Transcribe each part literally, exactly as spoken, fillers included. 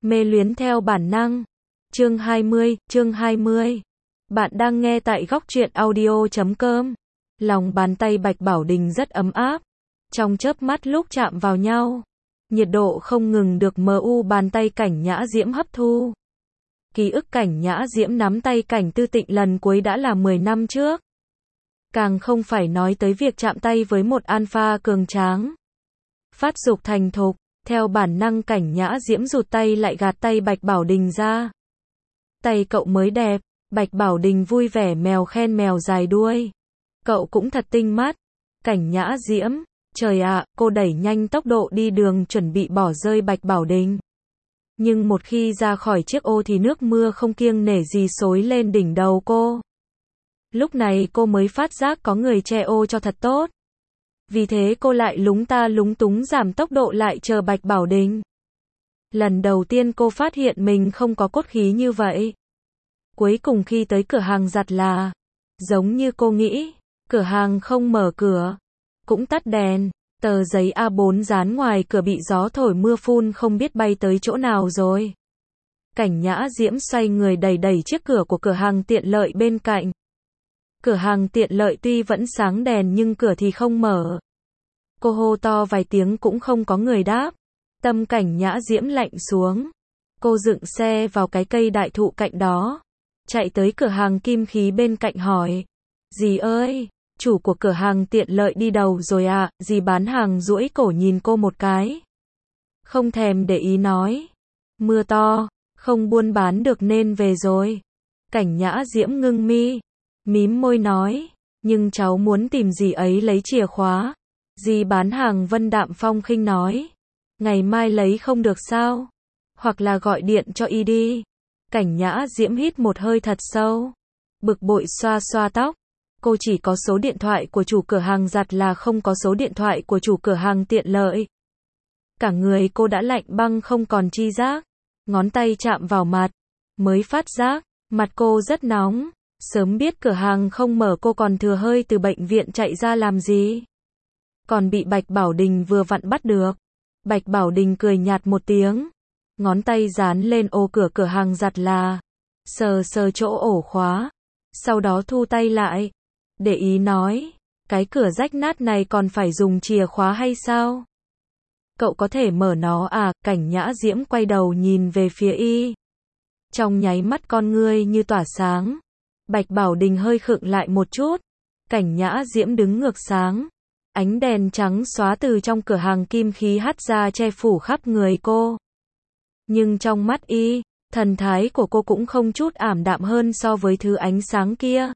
Mê luyến theo bản năng. Chương hai mươi, chương hai mươi. Bạn đang nghe tại góc truyện audio chấm com. Lòng bàn tay Bạch Bảo Đình rất ấm áp. Trong chớp mắt lúc chạm vào nhau, nhiệt độ không ngừng được em u bàn tay Cảnh Nhã Diễm hấp thu. Ký ức Cảnh Nhã Diễm nắm tay Cảnh Tư Tịnh lần cuối đã là mười năm trước. Càng không phải nói tới việc chạm tay với một alpha cường tráng. Phát dục thành thục, theo bản năng Cảnh Nhã Diễm rụt tay lại gạt tay Bạch Bảo Đình ra. Tay cậu mới đẹp, Bạch Bảo Đình vui vẻ mèo khen mèo dài đuôi. Cậu cũng thật tinh mắt. Cảnh Nhã Diễm, trời ạ, cô đẩy nhanh tốc độ đi đường chuẩn bị bỏ rơi Bạch Bảo Đình. Nhưng một khi ra khỏi chiếc ô thì nước mưa không kiêng nể gì xối lên đỉnh đầu cô. Lúc này cô mới phát giác có người che ô cho thật tốt. Vì thế cô lại lúng ta lúng túng giảm tốc độ lại chờ Bạch Bảo Đình. Lần đầu tiên cô phát hiện mình không có cốt khí như vậy. Cuối cùng khi tới cửa hàng giặt là, giống như cô nghĩ, cửa hàng không mở cửa, cũng tắt đèn, tờ giấy A bốn dán ngoài cửa bị gió thổi mưa phun không biết bay tới chỗ nào rồi. Cảnh Nhã Diễm xoay người đẩy đẩy chiếc cửa của cửa hàng tiện lợi bên cạnh. Cửa hàng tiện lợi tuy vẫn sáng đèn nhưng cửa thì không mở. Cô hô to vài tiếng cũng không có người đáp. Tâm Cảnh Nhã Diễm lạnh xuống. Cô dựng xe vào cái cây đại thụ cạnh đó. Chạy tới cửa hàng kim khí bên cạnh hỏi. Dì ơi, chủ của cửa hàng tiện lợi đi đâu rồi ạ? À? Dì bán hàng duỗi cổ nhìn cô một cái. Không thèm để ý nói. Mưa to, không buôn bán được nên về rồi. Cảnh Nhã Diễm ngưng mi. Mím môi nói, nhưng cháu muốn tìm dì ấy lấy chìa khóa. Dì bán hàng Vân đạm phong khinh nói, ngày mai lấy không được sao? Hoặc là gọi điện cho y đi. Cảnh Nhã Diễm hít một hơi thật sâu, bực bội xoa xoa tóc. Cô chỉ có số điện thoại của chủ cửa hàng giặt là không có số điện thoại của chủ cửa hàng tiện lợi. Cả người cô đã lạnh băng không còn chi giác. Ngón tay chạm vào mặt, mới phát giác, mặt cô rất nóng. Sớm biết cửa hàng không mở cô còn thừa hơi từ bệnh viện chạy ra làm gì. Còn bị Bạch Bảo Đình vừa vặn bắt được. Bạch Bảo Đình cười nhạt một tiếng. Ngón tay dán lên ô cửa cửa hàng giặt là. Sờ sờ chỗ ổ khóa. Sau đó thu tay lại. Để ý nói. Cái cửa rách nát này còn phải dùng chìa khóa hay sao? Cậu có thể mở nó à? Cảnh Nhã Diễm quay đầu nhìn về phía y. Trong nháy mắt con ngươi như tỏa sáng. Bạch Bảo Đình hơi khựng lại một chút. Cảnh Nhã Diễm đứng ngược sáng. Ánh đèn trắng xóa từ trong cửa hàng kim khí hắt ra che phủ khắp người cô. Nhưng trong mắt y, thần thái của cô cũng không chút ảm đạm hơn so với thứ ánh sáng kia.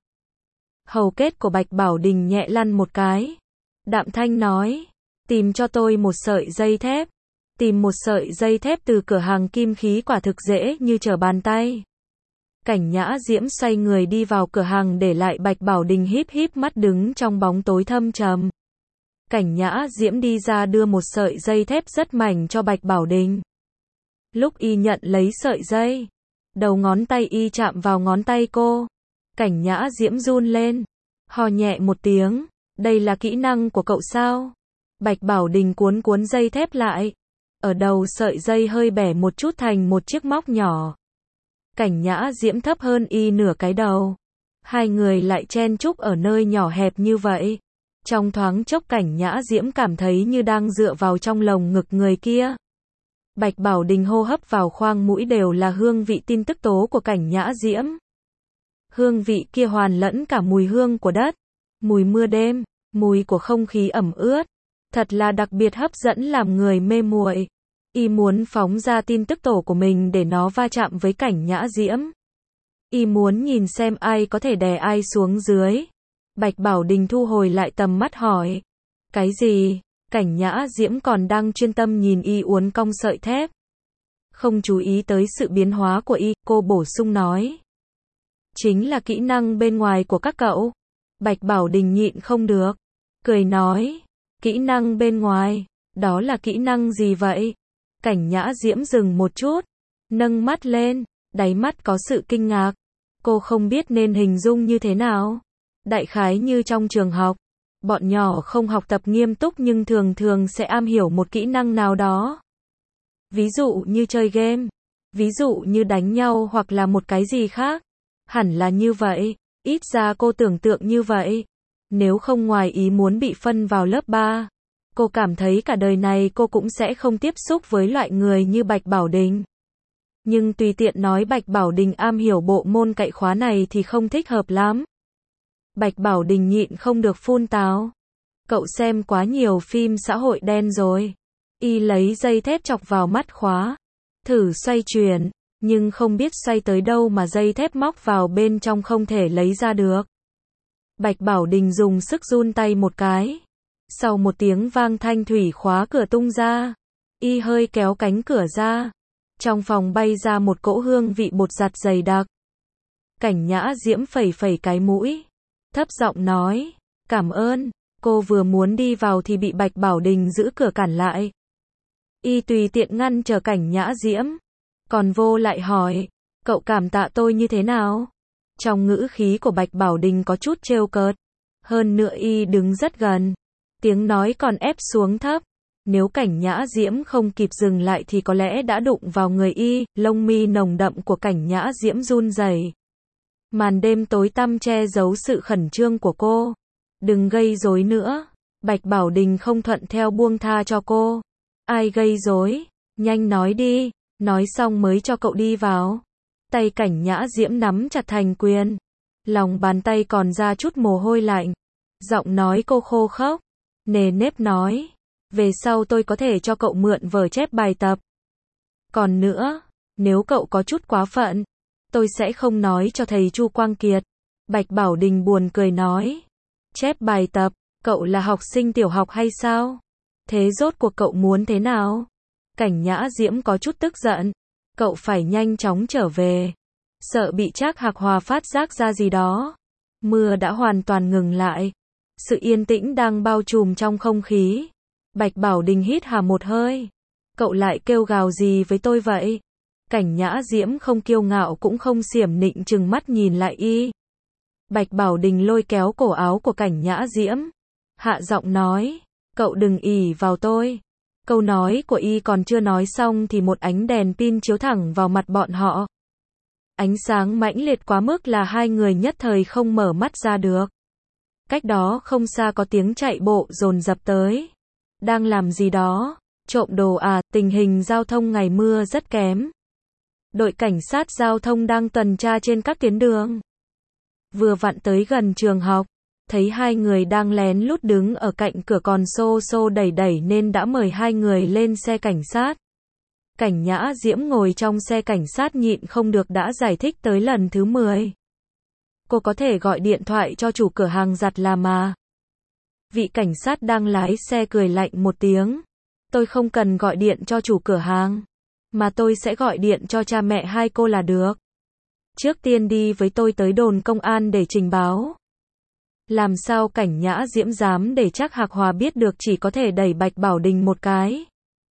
Hầu kết của Bạch Bảo Đình nhẹ lăn một cái. Đạm thanh nói, tìm cho tôi một sợi dây thép. Tìm một sợi dây thép từ cửa hàng kim khí quả thực dễ như trở bàn tay. Cảnh Nhã Diễm xoay người đi vào cửa hàng để lại Bạch Bảo Đình híp híp mắt đứng trong bóng tối thâm trầm. Cảnh Nhã Diễm đi ra đưa một sợi dây thép rất mảnh cho Bạch Bảo Đình. Lúc y nhận lấy sợi dây, đầu ngón tay y chạm vào ngón tay cô. Cảnh Nhã Diễm run lên, hò nhẹ một tiếng, đây là kỹ năng của cậu sao? Bạch Bảo Đình cuốn cuốn dây thép lại. Ở đầu sợi dây hơi bẻ một chút thành một chiếc móc nhỏ. Cảnh Nhã Diễm thấp hơn y nửa cái đầu. Hai người lại chen chúc ở nơi nhỏ hẹp như vậy. Trong thoáng chốc Cảnh Nhã Diễm cảm thấy như đang dựa vào trong lồng ngực người kia. Bạch Bảo Đình hô hấp vào khoang mũi đều là hương vị tin tức tố của Cảnh Nhã Diễm. Hương vị kia hoàn lẫn cả mùi hương của đất, mùi mưa đêm, mùi của không khí ẩm ướt. Thật là đặc biệt hấp dẫn làm người mê muội. Y muốn phóng ra tin tức tổ của mình để nó va chạm với Cảnh Nhã Diễm. Y muốn nhìn xem ai có thể đè ai xuống dưới. Bạch Bảo Đình thu hồi lại tầm mắt hỏi. Cái gì? Cảnh Nhã Diễm còn đang chuyên tâm nhìn y uốn cong sợi thép. Không chú ý tới sự biến hóa của y, cô bổ sung nói. Chính là kỹ năng bên ngoài của các cậu. Bạch Bảo Đình nhịn không được. Cười nói. Kỹ năng bên ngoài, đó là kỹ năng gì vậy? Cảnh Nhã Diễm dừng một chút, nâng mắt lên, đáy mắt có sự kinh ngạc. Cô không biết nên hình dung như thế nào. Đại khái như trong trường học, bọn nhỏ không học tập nghiêm túc nhưng thường thường sẽ am hiểu một kỹ năng nào đó. Ví dụ như chơi game, Ví dụ như đánh nhau hoặc là một cái gì khác. Hẳn là như vậy, ít ra cô tưởng tượng như vậy. Nếu không ngoài ý muốn bị phân vào lớp ba, cô cảm thấy cả đời này cô cũng sẽ không tiếp xúc với loại người như Bạch Bảo Đình. Nhưng tùy tiện nói Bạch Bảo Đình am hiểu bộ môn cậy khóa này thì không thích hợp lắm. Bạch Bảo Đình nhịn không được phun táo. Cậu xem quá nhiều phim xã hội đen rồi. Y lấy dây thép chọc vào mắt khóa. Thử xoay chuyển, nhưng không biết xoay tới đâu mà dây thép móc vào bên trong không thể lấy ra được. Bạch Bảo Đình dùng sức run tay một cái. Sau một tiếng vang thanh thủy khóa cửa tung ra. Y hơi kéo cánh cửa ra. Trong phòng bay ra một cỗ hương vị bột giặt dày đặc. Cảnh Nhã Diễm phẩy phẩy cái mũi. Thấp giọng nói, cảm ơn. Cô vừa muốn đi vào thì bị Bạch Bảo Đình giữ cửa cản lại. Y tùy tiện ngăn chờ Cảnh Nhã Diễm. Còn vô lại hỏi, cậu cảm tạ tôi như thế nào? Trong ngữ khí của Bạch Bảo Đình có chút trêu cợt. Hơn nữa Y đứng rất gần. Tiếng nói còn ép xuống thấp. Nếu Cảnh Nhã Diễm không kịp dừng lại thì có lẽ đã đụng vào người Y. Lông mi nồng đậm của Cảnh Nhã Diễm run rẩy. Màn đêm tối tăm che giấu sự khẩn trương của cô. Đừng gây rối nữa. Bạch Bảo Đình không thuận theo buông tha cho cô. Ai gây rối? Nhanh nói đi. Nói xong mới cho cậu đi vào. Tay Cảnh Nhã Diễm nắm chặt thành quyền. Lòng bàn tay còn ra chút mồ hôi lạnh. Giọng nói cô khô khốc. Nề nếp nói. Về sau tôi có thể cho cậu mượn vở chép bài tập. Còn nữa, nếu cậu có chút quá phận, tôi sẽ không nói cho thầy Chu Quang Kiệt. Bạch Bảo Đình buồn cười nói. Chép bài tập, cậu là học sinh tiểu học hay sao? Thế rốt cuộc cậu muốn thế nào? Cảnh Nhã Diễm có chút tức giận. Cậu phải nhanh chóng trở về. Sợ bị Trác Hạc Hòa phát giác ra gì đó. Mưa đã hoàn toàn ngừng lại. Sự yên tĩnh đang bao trùm trong không khí. Bạch Bảo Đình hít hà một hơi. Cậu lại kêu gào gì với tôi vậy? Cảnh Nhã Diễm không kiêu ngạo cũng không xiểm nịnh trừng mắt nhìn lại Y. Bạch Bảo Đình lôi kéo cổ áo của Cảnh Nhã Diễm. Hạ giọng nói. Cậu đừng ỷ vào tôi. Câu nói của Y còn chưa nói xong thì một ánh đèn pin chiếu thẳng vào mặt bọn họ. Ánh sáng mãnh liệt quá mức là hai người nhất thời không mở mắt ra được. Cách đó không xa có tiếng chạy bộ dồn dập tới. Đang làm gì đó? Trộm đồ à? Tình hình giao thông ngày mưa rất kém. Đội cảnh sát giao thông đang tuần tra trên các tuyến đường. Vừa vặn tới gần trường học, thấy hai người đang lén lút đứng ở cạnh cửa còn xô xô đẩy đẩy nên đã mời hai người lên xe cảnh sát. Cảnh Nhã Diễm ngồi trong xe cảnh sát nhịn không được đã giải thích tới lần thứ mười. Cô có thể gọi điện thoại cho chủ cửa hàng giặt là mà. Vị cảnh sát đang lái xe cười lạnh một tiếng. Tôi không cần gọi điện cho chủ cửa hàng, mà tôi sẽ gọi điện cho cha mẹ hai cô là được. Trước tiên đi với tôi tới đồn công an để trình báo. Làm sao Cảnh Nhã Diễm dám để Trác Hạc Hòa biết được, chỉ có thể đẩy Bạch Bảo Đình một cái.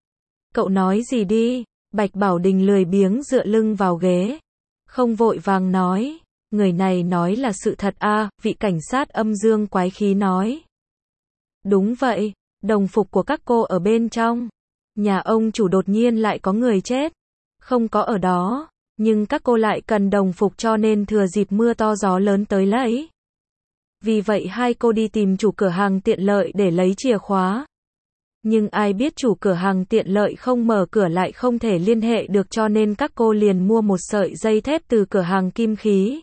Cậu nói gì đi? Bạch Bảo Đình lười biếng dựa lưng vào ghế. Không vội vàng nói. Người này nói là sự thật à? Vị cảnh sát âm dương quái khí nói. Đúng vậy, đồng phục của các cô ở bên trong. Nhà ông chủ đột nhiên lại có người chết. Không có ở đó, nhưng các cô lại cần đồng phục cho nên thừa dịp mưa to gió lớn tới lấy. Vì vậy hai cô đi tìm chủ cửa hàng tiện lợi để lấy chìa khóa. Nhưng ai biết chủ cửa hàng tiện lợi không mở cửa lại không thể liên hệ được cho nên các cô liền mua một sợi dây thép từ cửa hàng kim khí.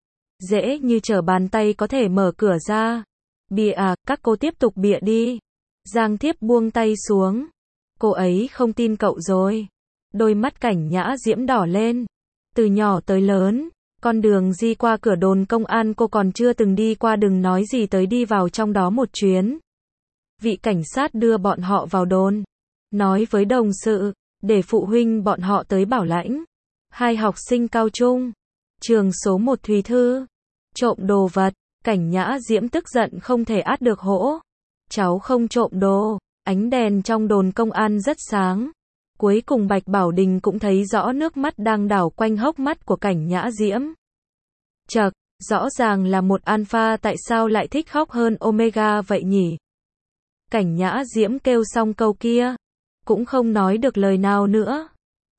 Dễ như trở bàn tay có thể mở cửa ra. Bịa à, các cô tiếp tục bịa đi. Giang Thiếp buông tay xuống. Cô ấy không tin cậu rồi. Đôi mắt Cảnh Nhã Diễm đỏ lên. Từ nhỏ tới lớn, con đường đi qua cửa đồn công an cô còn chưa từng đi qua, đừng nói gì tới đi vào trong đó một chuyến. Vị cảnh sát đưa bọn họ vào đồn. Nói với đồng sự, để phụ huynh bọn họ tới bảo lãnh. Hai học sinh cao trung. Trường số một Thùy Thư. Trộm đồ vật. Cảnh Nhã Diễm tức giận không thể át được hỗ. Cháu không trộm đồ. Ánh đèn trong đồn công an rất sáng. Cuối cùng Bạch Bảo Đình cũng thấy rõ nước mắt đang đảo quanh hốc mắt của Cảnh Nhã Diễm. Chậc, rõ ràng là một alpha, tại sao lại thích khóc hơn omega vậy nhỉ? Cảnh Nhã Diễm kêu xong câu kia, cũng không nói được lời nào nữa.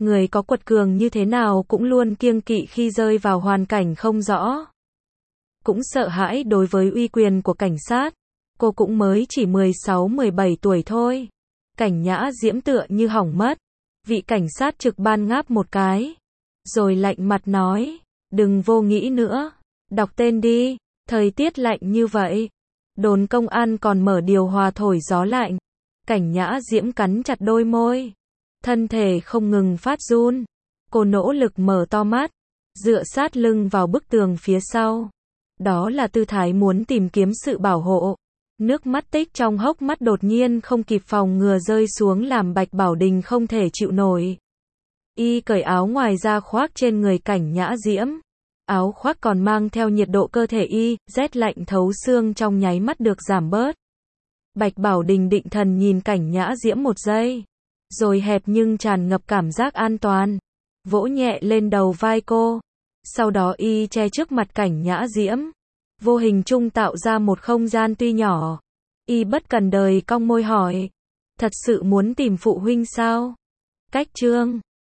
Người có quật cường như thế nào cũng luôn kiêng kỵ khi rơi vào hoàn cảnh không rõ. Cũng sợ hãi đối với uy quyền của cảnh sát. Cô cũng mới chỉ mười sáu mười bảy tuổi thôi. Cảnh Nhã Diễm tựa như hỏng mất. Vị cảnh sát trực ban ngáp một cái. Rồi lạnh mặt nói, đừng vô nghĩ nữa. Đọc tên đi, thời tiết lạnh như vậy. Đồn công an còn mở điều hòa thổi gió lạnh. Cảnh Nhã Diễm cắn chặt đôi môi. Thân thể không ngừng phát run. Cô nỗ lực mở to mắt. Dựa sát lưng vào bức tường phía sau. Đó là tư thái muốn tìm kiếm sự bảo hộ. Nước mắt tích trong hốc mắt đột nhiên không kịp phòng ngừa rơi xuống làm Bạch Bảo Đình không thể chịu nổi. Y cởi áo ngoài ra khoác trên người Cảnh Nhã Diễm. Áo khoác còn mang theo nhiệt độ cơ thể y, rét lạnh thấu xương trong nháy mắt được giảm bớt. Bạch Bảo Đình định thần nhìn Cảnh Nhã Diễm một giây. Rồi hẹp nhưng tràn ngập cảm giác an toàn. Vỗ nhẹ lên đầu vai cô. Sau đó y che trước mặt Cảnh Nhã Diễm. Vô hình trung tạo ra một không gian tuy nhỏ. Y bất cần đời cong môi hỏi. Thật sự muốn tìm phụ huynh sao? Cách chương